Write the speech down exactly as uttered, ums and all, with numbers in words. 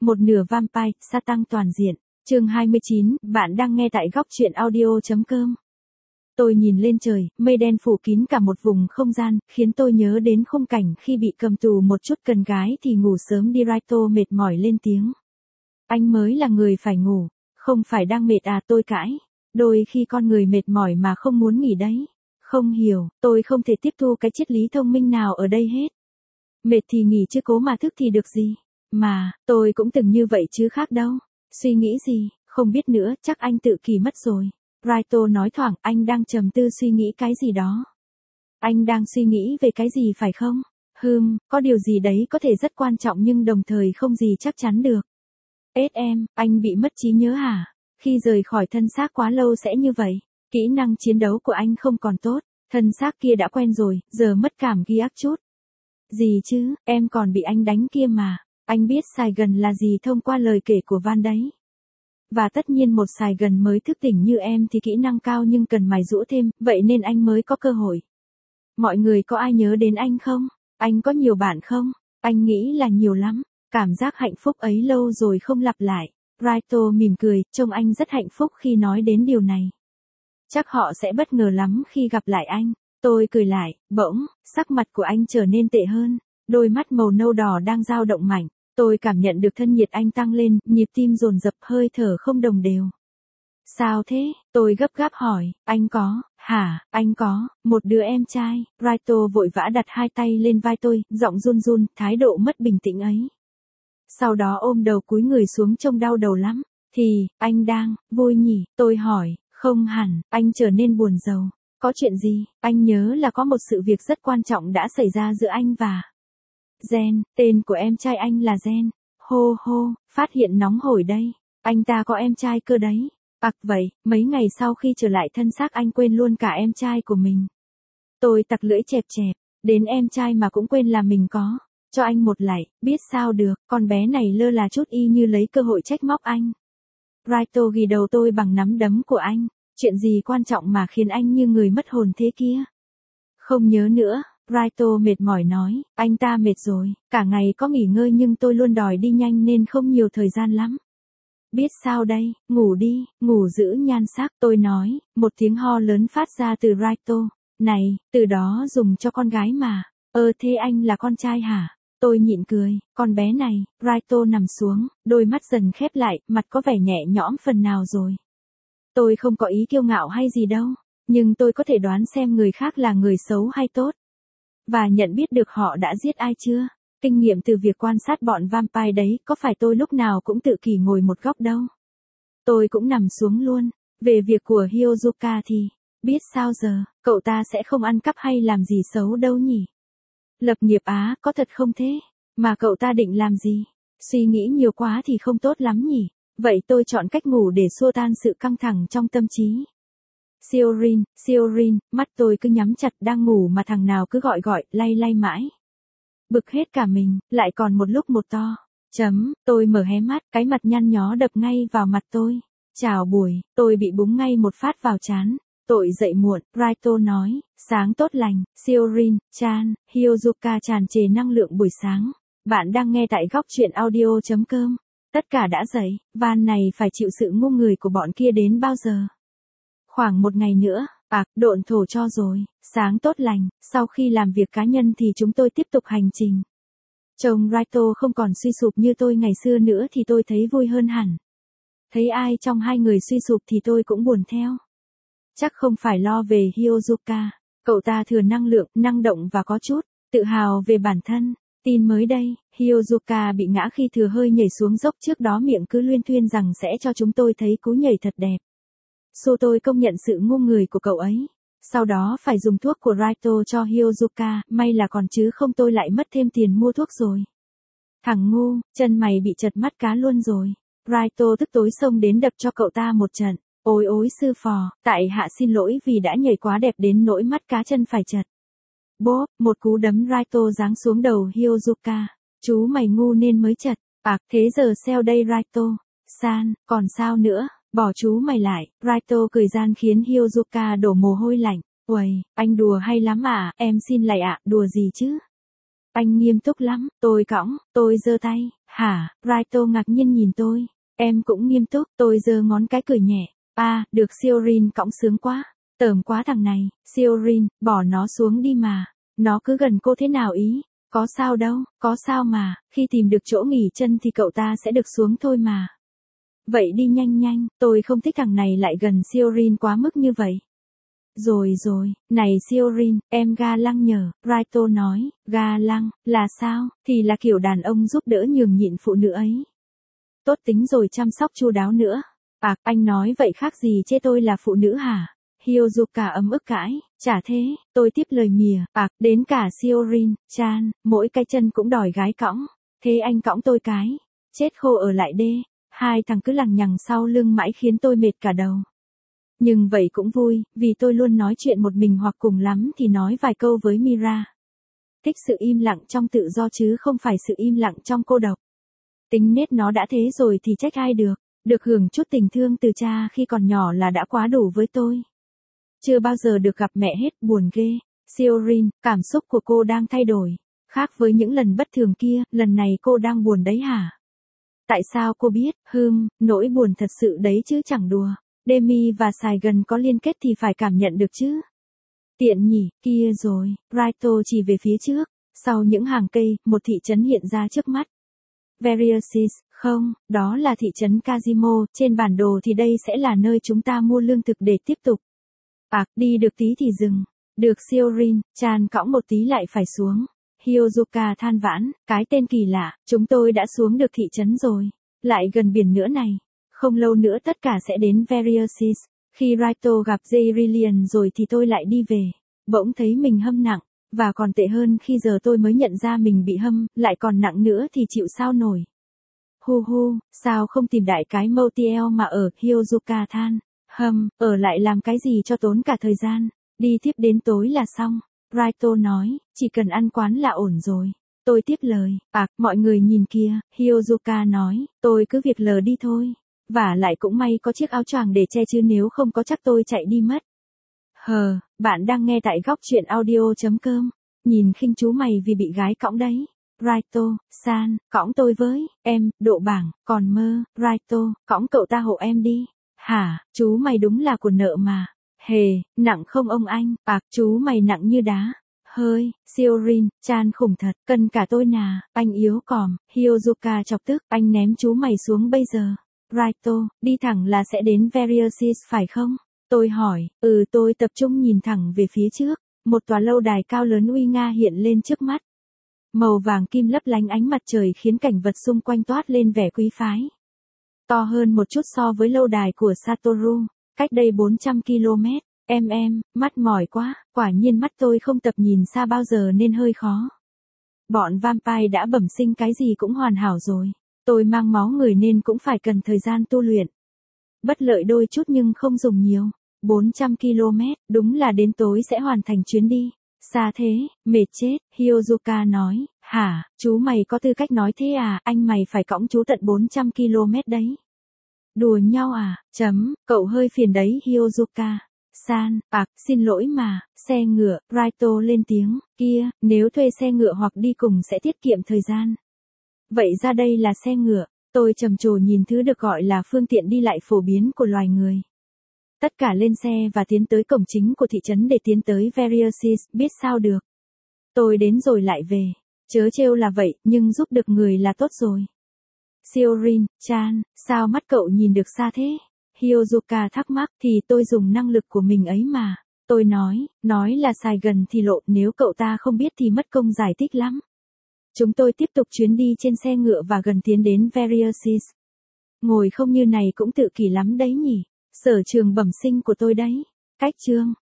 Một nửa vampire, sa tăng toàn diện. Chương hai mươi chín, bạn đang nghe tại góc truyện audio.com. Tôi nhìn lên trời, mây đen phủ kín cả một vùng không gian, khiến tôi nhớ đến khung cảnh khi bị cầm tù một chút cần gái thì ngủ sớm đi. Raito mệt mỏi lên tiếng. Anh mới là người phải ngủ, không phải đang mệt à, tôi cãi. Đôi khi con người mệt mỏi mà không muốn nghỉ đấy. Không hiểu, tôi không thể tiếp thu cái triết lý thông minh nào ở đây hết. Mệt thì nghỉ chứ cố mà thức thì được gì. Mà, tôi cũng từng như vậy chứ khác đâu. Suy nghĩ gì, không biết nữa, chắc anh tự kỷ mất rồi. Raito nói thoảng, anh đang trầm tư suy nghĩ cái gì đó. Anh đang suy nghĩ về cái gì phải không? Hừm, có điều gì đấy có thể rất quan trọng nhưng đồng thời không gì chắc chắn được. ét em, anh bị mất trí nhớ hả? Khi rời khỏi thân xác quá lâu sẽ như vậy. Kỹ năng chiến đấu của anh không còn tốt. Thân xác kia đã quen rồi, giờ mất cảm ghi ác chút. Gì chứ, em còn bị anh đánh kia mà. Anh biết Sài Gòn là gì thông qua lời kể của Van đấy. Và tất nhiên một Sài Gòn mới thức tỉnh như em thì kỹ năng cao nhưng cần mài giũa thêm, vậy nên anh mới có cơ hội. Mọi người có ai nhớ đến anh không? Anh có nhiều bạn không? Anh nghĩ là nhiều lắm. Cảm giác hạnh phúc ấy lâu rồi không lặp lại. Raito mỉm cười, trông anh rất hạnh phúc khi nói đến điều này. Chắc họ sẽ bất ngờ lắm khi gặp lại anh. Tôi cười lại, bỗng, sắc mặt của anh trở nên tệ hơn. Đôi mắt màu nâu đỏ đang dao động mạnh. Tôi cảm nhận được thân nhiệt anh tăng lên, nhịp tim dồn dập, hơi thở không đồng đều. Sao thế? Tôi gấp gáp hỏi, anh có, hả, anh có, một đứa em trai. Raito vội vã đặt hai tay lên vai tôi, giọng run run, thái độ mất bình tĩnh ấy. Sau đó ôm đầu cúi người xuống trông đau đầu lắm. Thì, anh đang, vui nhỉ? Tôi hỏi, không hẳn, anh trở nên buồn rầu. Có chuyện gì? Anh nhớ là có một sự việc rất quan trọng đã xảy ra giữa anh và Jen, tên của em trai anh là Jen. Hô hô, phát hiện nóng hổi đây. Anh ta có em trai cơ đấy. Ặc vậy, mấy ngày sau khi trở lại thân xác anh quên luôn cả em trai của mình. Tôi tặc lưỡi chẹp chẹp, đến em trai mà cũng quên là mình có. Cho anh một lạy, biết sao được, con bé này lơ là chút y như lấy cơ hội trách móc anh. Raito ghi đầu tôi bằng nắm đấm của anh. Chuyện gì quan trọng mà khiến anh như người mất hồn thế kia? Không nhớ nữa. Raito mệt mỏi nói, anh ta mệt rồi, cả ngày có nghỉ ngơi nhưng tôi luôn đòi đi nhanh nên không nhiều thời gian lắm. Biết sao đây, ngủ đi, ngủ giữ nhan sắc, tôi nói, một tiếng ho lớn phát ra từ Raito. Này, từ đó dùng cho con gái mà. Ơ thế anh là con trai hả? Tôi nhịn cười, con bé này. Raito nằm xuống, đôi mắt dần khép lại, mặt có vẻ nhẹ nhõm phần nào rồi. Tôi không có ý kiêu ngạo hay gì đâu, nhưng tôi có thể đoán xem người khác là người xấu hay tốt. Và nhận biết được họ đã giết ai chưa? Kinh nghiệm từ việc quan sát bọn vampire đấy, có phải tôi lúc nào cũng tự kỷ ngồi một góc đâu. Tôi cũng nằm xuống luôn. Về việc của Hyozuka thì, biết sao giờ, cậu ta sẽ không ăn cắp hay làm gì xấu đâu nhỉ? Lập nghiệp á, có thật không thế? Mà cậu ta định làm gì? Suy nghĩ nhiều quá thì không tốt lắm nhỉ? Vậy tôi chọn cách ngủ để xua tan sự căng thẳng trong tâm trí. Siorin, Siorin, mắt tôi cứ nhắm chặt, đang ngủ mà thằng nào cứ gọi gọi, lay lay mãi. Bực hết cả mình, lại còn một lúc một to. Chấm, tôi mở hé mắt, cái mặt nhăn nhó đập ngay vào mặt tôi. Chào buổi, tôi bị búng ngay một phát vào trán. Tội dậy muộn, Raito nói, sáng tốt lành, Siorin, Chan, Hyozuka tràn trề năng lượng buổi sáng. Bạn đang nghe tại góc truyện audio.com. Tất cả đã dậy, Van này phải chịu sự ngu người của bọn kia đến bao giờ? Khoảng một ngày nữa, ạc, độn thổ cho rồi, sáng tốt lành, sau khi làm việc cá nhân thì chúng tôi tiếp tục hành trình. Chồng Raito không còn suy sụp như tôi ngày xưa nữa thì tôi thấy vui hơn hẳn. Thấy ai trong hai người suy sụp thì tôi cũng buồn theo. Chắc không phải lo về Hyozuka, cậu ta thừa năng lượng, năng động và có chút tự hào về bản thân. Tin mới đây, Hyozuka bị ngã khi thừa hơi nhảy xuống dốc, trước đó miệng cứ luyên thuyên rằng sẽ cho chúng tôi thấy cú nhảy thật đẹp. Su tôi công nhận sự ngu người của cậu ấy. Sau đó phải dùng thuốc của Raito cho Hyozuka, may là còn chứ không tôi lại mất thêm tiền mua thuốc rồi. Thằng ngu, chân mày bị chật mắt cá luôn rồi. Raito tức tối xông đến đập cho cậu ta một trận. Ôi ôi sư phò, tại hạ xin lỗi vì đã nhảy quá đẹp đến nỗi mắt cá chân phải chật. Bốp, một cú đấm Raito giáng xuống đầu Hyozuka. Chú mày ngu nên mới chật. Ạc, thế giờ xeo đây Raito. San, còn sao nữa? Bỏ chú mày lại. Raito cười gian khiến Hyozuka đổ mồ hôi lạnh. Uầy, anh đùa hay lắm à, em xin lại ạ, đùa gì chứ? Anh nghiêm túc lắm, tôi cõng, tôi giơ tay, hả, Raito ngạc nhiên nhìn tôi. Em cũng nghiêm túc, tôi giơ ngón cái cười nhẹ. À, được Siorin cõng sướng quá. Tởm quá thằng này, Siorin, bỏ nó xuống đi mà. Nó cứ gần cô thế nào ý. Có sao đâu, có sao mà, khi tìm được chỗ nghỉ chân thì cậu ta sẽ được xuống thôi mà. Vậy đi nhanh nhanh, tôi không thích thằng này lại gần Siorin quá mức như vậy. Rồi rồi, này Siorin, em ga lăng nhờ, Raito nói, ga lăng, là sao, thì là kiểu đàn ông giúp đỡ nhường nhịn phụ nữ ấy. Tốt tính rồi chăm sóc chu đáo nữa. À, anh nói vậy khác gì chê tôi là phụ nữ hả? Hyozuka ấm ức cãi, chả thế, tôi tiếp lời mỉa, à, đến cả Siorin, Chan, mỗi cái chân cũng đòi gái cõng. Thế anh cõng tôi cái, chết khô ở lại đê. Hai thằng cứ lằng nhằng sau lưng mãi khiến tôi mệt cả đầu. Nhưng vậy cũng vui, vì tôi luôn nói chuyện một mình hoặc cùng lắm thì nói vài câu với Mira. Thích sự im lặng trong tự do chứ không phải sự im lặng trong cô độc. Tính nết nó đã thế rồi thì trách ai được, được hưởng chút tình thương từ cha khi còn nhỏ là đã quá đủ với tôi. Chưa bao giờ được gặp mẹ hết, buồn ghê. Siorin, cảm xúc của cô đang thay đổi. Khác với những lần bất thường kia, lần này cô đang buồn đấy hả? Tại sao cô biết, hừm, nỗi buồn thật sự đấy chứ chẳng đùa. Demi và Sài Gòn có liên kết thì phải cảm nhận được chứ. Tiện nhỉ, kia rồi, Raito chỉ về phía trước. Sau những hàng cây, một thị trấn hiện ra trước mắt. Veriosis, không, đó là thị trấn Kazimo, trên bản đồ thì đây sẽ là nơi chúng ta mua lương thực để tiếp tục. À, đi được tí thì dừng. Được Siorin, Chan cõng một tí lại phải xuống. Hyozuka than vãn, cái tên kỳ lạ, chúng tôi đã xuống được thị trấn rồi. Lại gần biển nữa này. Không lâu nữa tất cả sẽ đến Veriosis. Khi Raito gặp Jayrillian rồi thì tôi lại đi về. Bỗng thấy mình hâm nặng. Và còn tệ hơn khi giờ tôi mới nhận ra mình bị hâm, lại còn nặng nữa thì chịu sao nổi. Hu hu, sao không tìm đại cái motel mà ở, Hyozuka than. Hâm, ở lại làm cái gì cho tốn cả thời gian. Đi tiếp đến tối là xong. Raito nói, chỉ cần ăn quán là ổn rồi. Tôi tiếp lời, à, mọi người nhìn kìa, Hyozuka nói, tôi cứ việc lờ đi thôi. Và lại cũng may có chiếc áo choàng để che chứ nếu không có chắc tôi chạy đi mất. Hờ, bạn đang nghe tại góc truyện audio.com. Nhìn khinh chú mày vì bị gái cõng đấy. Raito, san, cõng tôi với, em, độ bảng, còn mơ, Raito, cõng cậu ta hộ em đi. Hả, chú mày đúng là của nợ mà. Hề, nặng không ông anh, à, chú mày nặng như đá. Hơi, Siorin, Chan khủng thật, cần cả tôi nà, anh yếu còm, Hyozuka chọc tức, anh ném chú mày xuống bây giờ. Raito, đi thẳng là sẽ đến Veriosis phải không? Tôi hỏi, ừ tôi tập trung nhìn thẳng về phía trước, một tòa lâu đài cao lớn uy nga hiện lên trước mắt. Màu vàng kim lấp lánh ánh mặt trời khiến cảnh vật xung quanh toát lên vẻ quý phái. To hơn một chút so với lâu đài của Satoru, cách đây bốn trăm ki lô mét. Em em, mắt mỏi quá, quả nhiên mắt tôi không tập nhìn xa bao giờ nên hơi khó. Bọn vampire đã bẩm sinh cái gì cũng hoàn hảo rồi. Tôi mang máu người nên cũng phải cần thời gian tu luyện. Bất lợi đôi chút nhưng không dùng nhiều. bốn trăm ki lô mét, đúng là đến tối sẽ hoàn thành chuyến đi. Xa thế, mệt chết, Hyozuka nói, hả, chú mày có tư cách nói thế à, anh mày phải cõng chú tận bốn trăm ki lô mét đấy. Đùa nhau à, chấm, cậu hơi phiền đấy Hyozuka. San, à, xin lỗi mà, xe ngựa, Raito lên tiếng, kia, nếu thuê xe ngựa hoặc đi cùng sẽ tiết kiệm thời gian. Vậy ra đây là xe ngựa, tôi trầm trồ nhìn thứ được gọi là phương tiện đi lại phổ biến của loài người. Tất cả lên xe và tiến tới cổng chính của thị trấn để tiến tới Veriosis, biết sao được. Tôi đến rồi lại về, chớ trêu là vậy, nhưng giúp được người là tốt rồi. Siorin, Chan, sao mắt cậu nhìn được xa thế? Hyozuka thắc mắc, thì tôi dùng năng lực của mình ấy mà. Tôi nói, nói là Sài Gòn thì lộ, nếu cậu ta không biết thì mất công giải thích lắm. Chúng tôi tiếp tục chuyến đi trên xe ngựa và gần tiến đến Veriosis. Ngồi không như này cũng tự kỷ lắm đấy nhỉ. Sở trường bẩm sinh của tôi đấy. Cách chương.